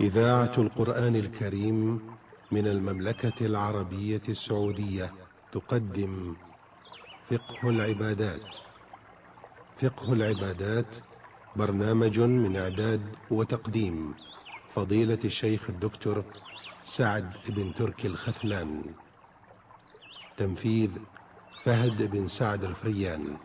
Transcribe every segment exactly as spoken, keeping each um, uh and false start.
إذاعة القرآن الكريم من المملكة العربية السعودية تقدم فقه العبادات. فقه العبادات برنامج من إعداد وتقديم فضيلة الشيخ الدكتور سعد بن تركي الختلان. تنفيذ فهد بن سعد الفريان.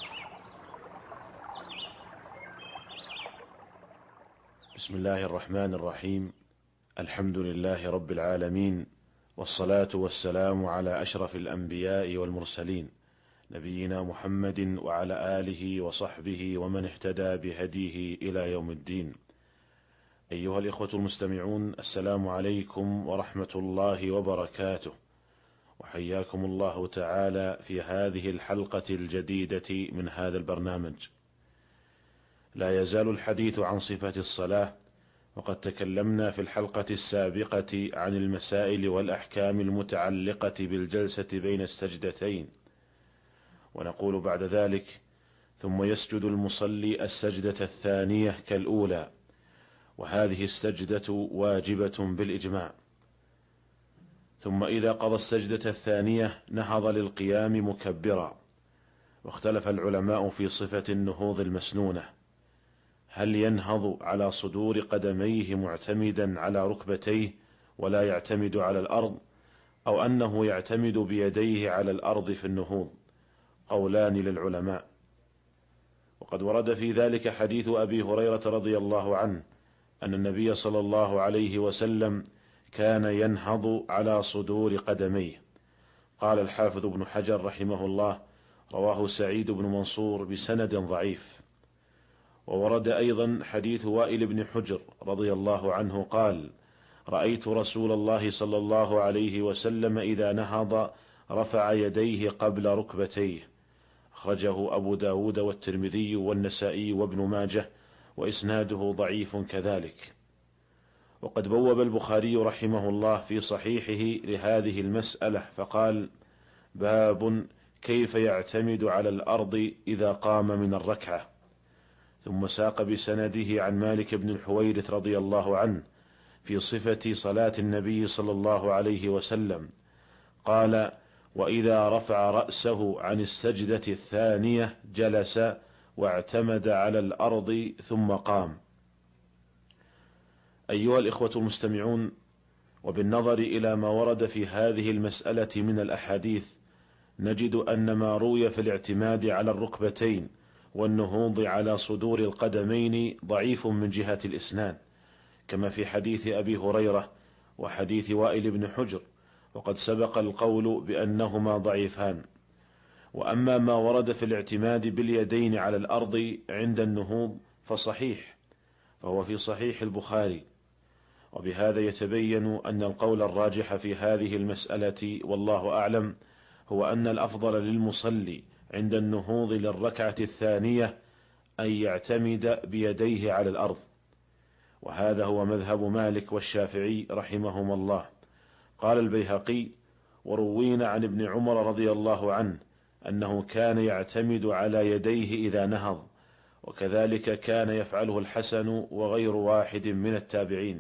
بسم الله الرحمن الرحيم. الحمد لله رب العالمين، والصلاة والسلام على أشرف الأنبياء والمرسلين، نبينا محمد وعلى آله وصحبه ومن اهتدى بهديه إلى يوم الدين. أيها الإخوة المستمعون، السلام عليكم ورحمة الله وبركاته، وحياكم الله تعالى في هذه الحلقة الجديدة من هذا البرنامج. لا يزال الحديث عن صفة الصلاة، وقد تكلمنا في الحلقة السابقة عن المسائل والأحكام المتعلقة بالجلسة بين السجدتين، ونقول بعد ذلك: ثم يسجد المصلي السجدة الثانية كالأولى، وهذه السجدة واجبة بالإجماع. ثم إذا قضى السجدة الثانية نهض للقيام مكبرا، واختلف العلماء في صفة النهوض المسنونة، هل ينهض على صدور قدميه معتمدا على ركبتيه ولا يعتمد على الأرض، أو أنه يعتمد بيديه على الأرض في النهوض؟ قولان للعلماء. وقد ورد في ذلك حديث أبي هريرة رضي الله عنه أن النبي صلى الله عليه وسلم كان ينهض على صدور قدميه. قال الحافظ ابن حجر رحمه الله: رواه سعيد بن منصور بسند ضعيف. وورد أيضا حديث وائل بن حجر رضي الله عنه قال: رأيت رسول الله صلى الله عليه وسلم إذا نهض رفع يديه قبل ركبتيه. أخرجه أبو داود والترمذي والنسائي وابن ماجه، وإسناده ضعيف كذلك. وقد بوب البخاري رحمه الله في صحيحه لهذه المسألة فقال: باب كيف يعتمد على الأرض إذا قام من الركعة. ثم ساق بسنده عن مالك بن الحويرث رضي الله عنه في صفة صلاة النبي صلى الله عليه وسلم قال: وإذا رفع رأسه عن السجدة الثانية جلس واعتمد على الأرض ثم قام. أيها الإخوة المستمعون، وبالنظر إلى ما ورد في هذه المسألة من الأحاديث نجد أن ما روي في الاعتماد على الركبتين والنهوض على صدور القدمين ضعيف من جهة الإسناد، كما في حديث أبي هريرة وحديث وائل بن حجر، وقد سبق القول بأنهما ضعيفان. وأما ما ورد في الاعتماد باليدين على الأرض عند النهوض فصحيح، فهو في صحيح البخاري. وبهذا يتبين أن القول الراجح في هذه المسألة والله أعلم هو أن الأفضل للمصلي عند النهوض للركعة الثانية أن يعتمد بيديه على الأرض، وهذا هو مذهب مالك والشافعي رحمهما الله. قال البيهقي: وروينا عن ابن عمر رضي الله عنه أنه كان يعتمد على يديه إذا نهض، وكذلك كان يفعله الحسن وغير واحد من التابعين.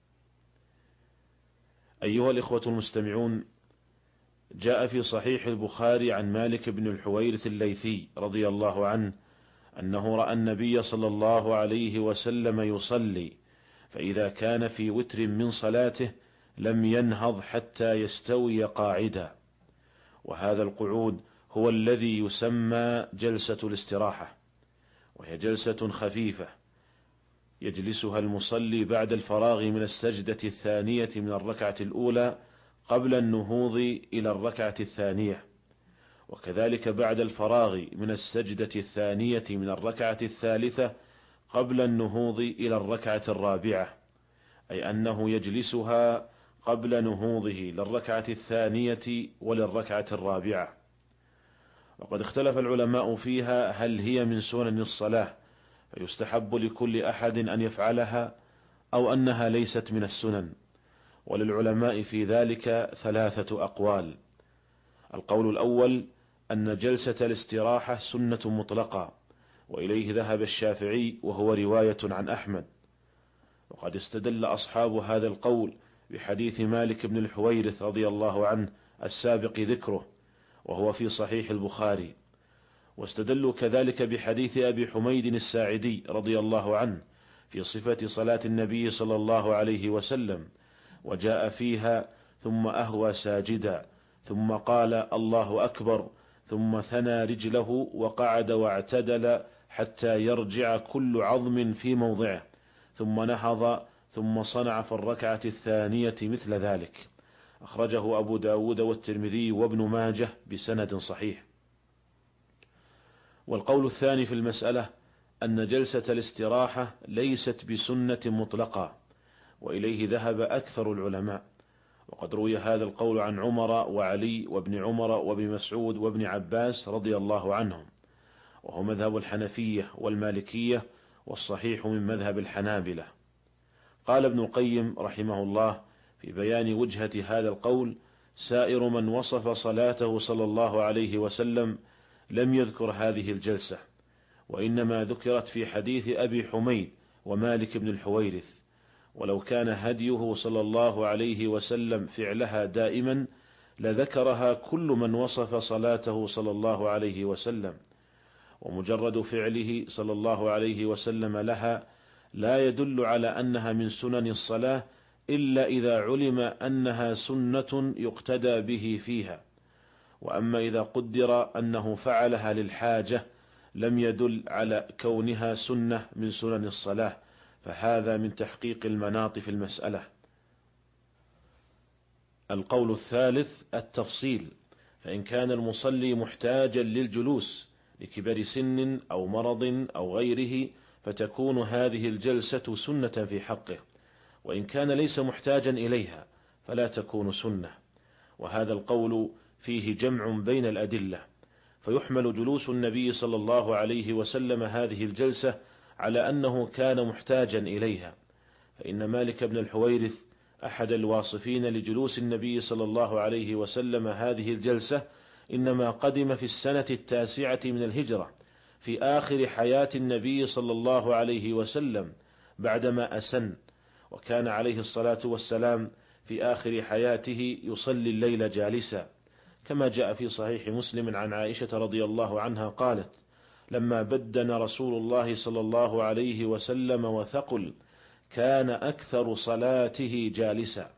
أيها الإخوة المستمعون، جاء في صحيح البخاري عن مالك بن الحويرث الليثي رضي الله عنه أنه رأى النبي صلى الله عليه وسلم يصلي، فإذا كان في وتر من صلاته لم ينهض حتى يستوي قاعدا، وهذا القعود هو الذي يسمى جلسة الاستراحة، وهي جلسة خفيفة يجلسها المصلي بعد الفراغ من السجدة الثانية من الركعة الأولى قبل النهوض إلى الركعة الثانية، وكذلك بعد الفراغ من السجدة الثانية من الركعة الثالثة قبل النهوض إلى الركعة الرابعة، أي أنه يجلسها قبل نهوضه للركعة الثانية وللركعة الرابعة. وقد اختلف العلماء فيها هل هي من سنن الصلاة فيستحب لكل أحد أن يفعلها، أو أنها ليست من السنن. وللعلماء في ذلك ثلاثة أقوال. القول الأول أن جلسة الاستراحة سنة مطلقة، وإليه ذهب الشافعي وهو رواية عن أحمد. وقد استدل أصحاب هذا القول بحديث مالك بن الحويرث رضي الله عنه السابق ذكره وهو في صحيح البخاري، واستدلوا كذلك بحديث أبي حميد الساعدي رضي الله عنه في صفة صلاة النبي صلى الله عليه وسلم، وجاء فيها ثم أهوى ساجدا ثم قال الله أكبر ثم ثنى رجله وقعد واعتدل حتى يرجع كل عظم في موضعه ثم نهض ثم صنع في الركعة الثانية مثل ذلك. أخرجه أبو داود والترمذي وابن ماجه بسند صحيح. والقول الثاني في المسألة أن جلسة الاستراحة ليست بسنة مطلقة، وإليه ذهب أكثر العلماء، وقد روي هذا القول عن عمر وعلي وابن عمر وابن مسعود وابن عباس رضي الله عنهم، وهو مذهب الحنفية والمالكية، والصحيح من مذهب الحنابلة. قال ابن القيم رحمه الله في بيان وجهة هذا القول: سائر من وصف صلاته صلى الله عليه وسلم لم يذكر هذه الجلسة، وإنما ذكرت في حديث أبي حميد ومالك بن الحويرث، ولو كان هديه صلى الله عليه وسلم فعلها دائما لذكرها كل من وصف صلاته صلى الله عليه وسلم، ومجرد فعله صلى الله عليه وسلم لها لا يدل على أنها من سنن الصلاة إلا إذا علم أنها سنة يقتدى به فيها. وأما إذا قدر أنه فعلها للحاجة لم يدل على كونها سنة من سنن الصلاة، فهذا من تحقيق المناط في المسألة. القول الثالث التفصيل، فإن كان المصلي محتاجا للجلوس لكبر سن أو مرض أو غيره فتكون هذه الجلسة سنة في حقه، وإن كان ليس محتاجا إليها فلا تكون سنة. وهذا القول فيه جمع بين الأدلة، فيحمل جلوس النبي صلى الله عليه وسلم هذه الجلسة على أنه كان محتاجا إليها، فإن مالك بن الحويرث أحد الواصفين لجلوس النبي صلى الله عليه وسلم هذه الجلسة إنما قدم في السنة التاسعة من الهجرة في آخر حياة النبي صلى الله عليه وسلم بعدما أسن، وكان عليه الصلاة والسلام في آخر حياته يصلي الليل جالسا، كما جاء في صحيح مسلم عن عائشة رضي الله عنها قالت: لما بدن رسول الله صلى الله عليه وسلم وثقل كان أكثر صلاته جالسا.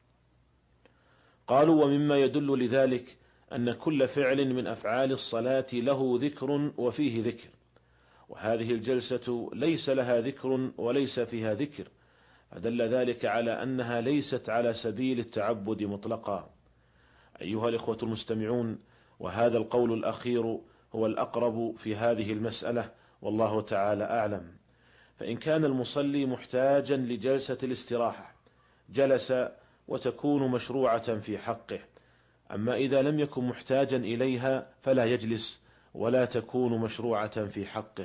قالوا: ومما يدل لذلك أن كل فعل من أفعال الصلاة له ذكر وفيه ذكر، وهذه الجلسة ليس لها ذكر وليس فيها ذكر، فدل ذلك على أنها ليست على سبيل التعبد مطلقا. أيها الإخوة المستمعون، وهذا القول الأخير هو الأقرب في هذه المسألة، والله تعالى أعلم. فإن كان المصلي محتاجا لجلسة الاستراحة جلس وتكون مشروعة في حقه، أما إذا لم يكن محتاجا إليها فلا يجلس ولا تكون مشروعة في حقه.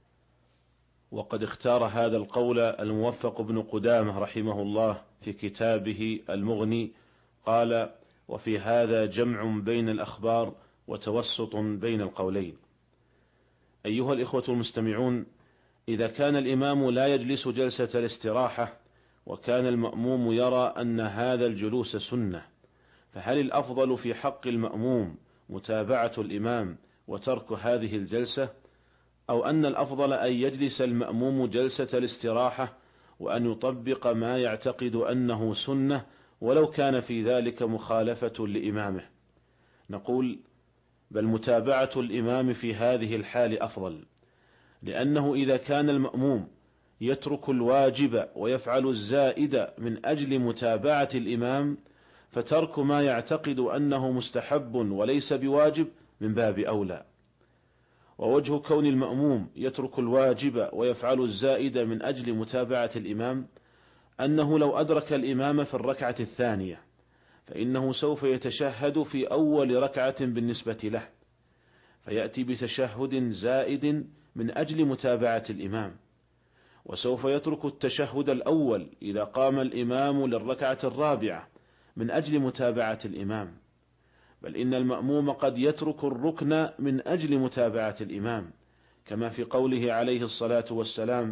وقد اختار هذا القول الموفق بن قدامة رحمه الله في كتابه المغني، قال: وفي هذا جمع بين الأخبار وتوسط بين القولين. أيها الإخوة المستمعون، إذا كان الإمام لا يجلس جلسة الاستراحة وكان المأموم يرى أن هذا الجلوس سنة، فهل الأفضل في حق المأموم متابعة الإمام وترك هذه الجلسة، أو أن الأفضل أن يجلس المأموم جلسة الاستراحة وأن يطبق ما يعتقد أنه سنة ولو كان في ذلك مخالفة لإمامه؟ نقول: بل متابعة الإمام في هذه الحال أفضل، لأنه إذا كان المأموم يترك الواجب ويفعل الزائد من أجل متابعة الإمام، فترك ما يعتقد أنه مستحب وليس بواجب من باب أولى. ووجه كون المأموم يترك الواجب ويفعل الزائد من أجل متابعة الإمام أنه لو أدرك الإمام في الركعة الثانية فإنه سوف يتشهد في أول ركعة بالنسبة له، فيأتي بتشهد زائد من أجل متابعة الإمام، وسوف يترك التشهد الأول إذا قام الإمام للركعة الرابعة من أجل متابعة الإمام، بل إن المأموم قد يترك الركن من أجل متابعة الإمام، كما في قوله عليه الصلاة والسلام: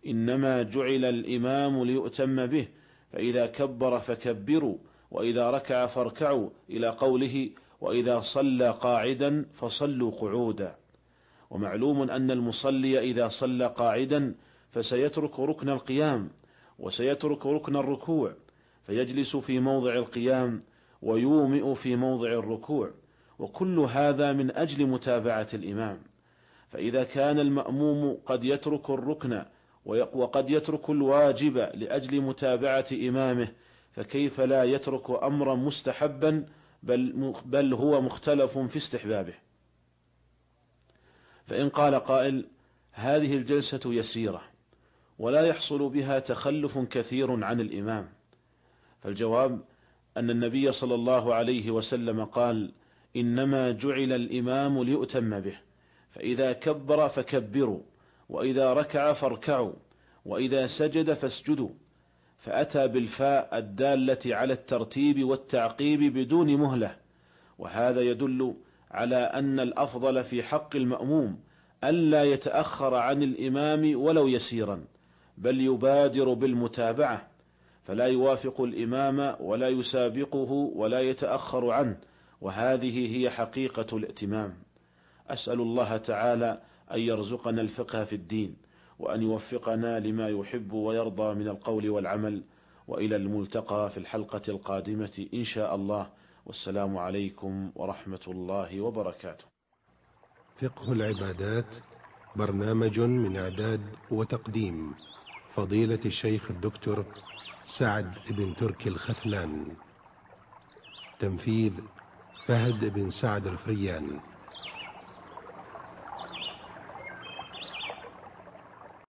إنما جعل الإمام ليؤتم به، فإذا كبر فكبروا، وإذا ركع فاركعوا، إلى قوله وإذا صلى قاعدا فصلوا قعودا. ومعلوم أن المصلي إذا صلى قاعدا فسيترك ركن القيام، وسيترك ركن الركوع، فيجلس في موضع القيام ويومئ في موضع الركوع، وكل هذا من أجل متابعة الإمام. فإذا كان المأموم قد يترك الركن وقد يترك الواجب لأجل متابعة إمامه، فكيف لا يترك أمرا مستحبا بل, بل هو مختلف في استحبابه؟ فإن قال قائل هذه الجلسة يسيرة ولا يحصل بها تخلف كثير عن الإمام، فالجواب أن النبي صلى الله عليه وسلم قال إنما جعل الإمام ليؤتم به، فإذا كبر فكبروا، وإذا ركع فاركعوا، وإذا سجد فاسجدوا، فأتى بالفاء الدالة على الترتيب والتعقيب بدون مهلة، وهذا يدل على أن الأفضل في حق المأموم ألا يتأخر عن الإمام ولو يسيرا، بل يبادر بالمتابعة، فلا يوافق الإمام ولا يسابقه ولا يتأخر عنه، وهذه هي حقيقة الائتمام. أسأل الله تعالى أن يرزقنا الفقه في الدين، وأن يوفقنا لما يحب ويرضى من القول والعمل، وإلى الملتقى في الحلقة القادمة إن شاء الله، والسلام عليكم ورحمة الله وبركاته. فقه العبادات برنامج من إعداد وتقديم فضيلة الشيخ الدكتور سعد بن تركي الختلان، تنفيذ فهد بن سعد الفريان.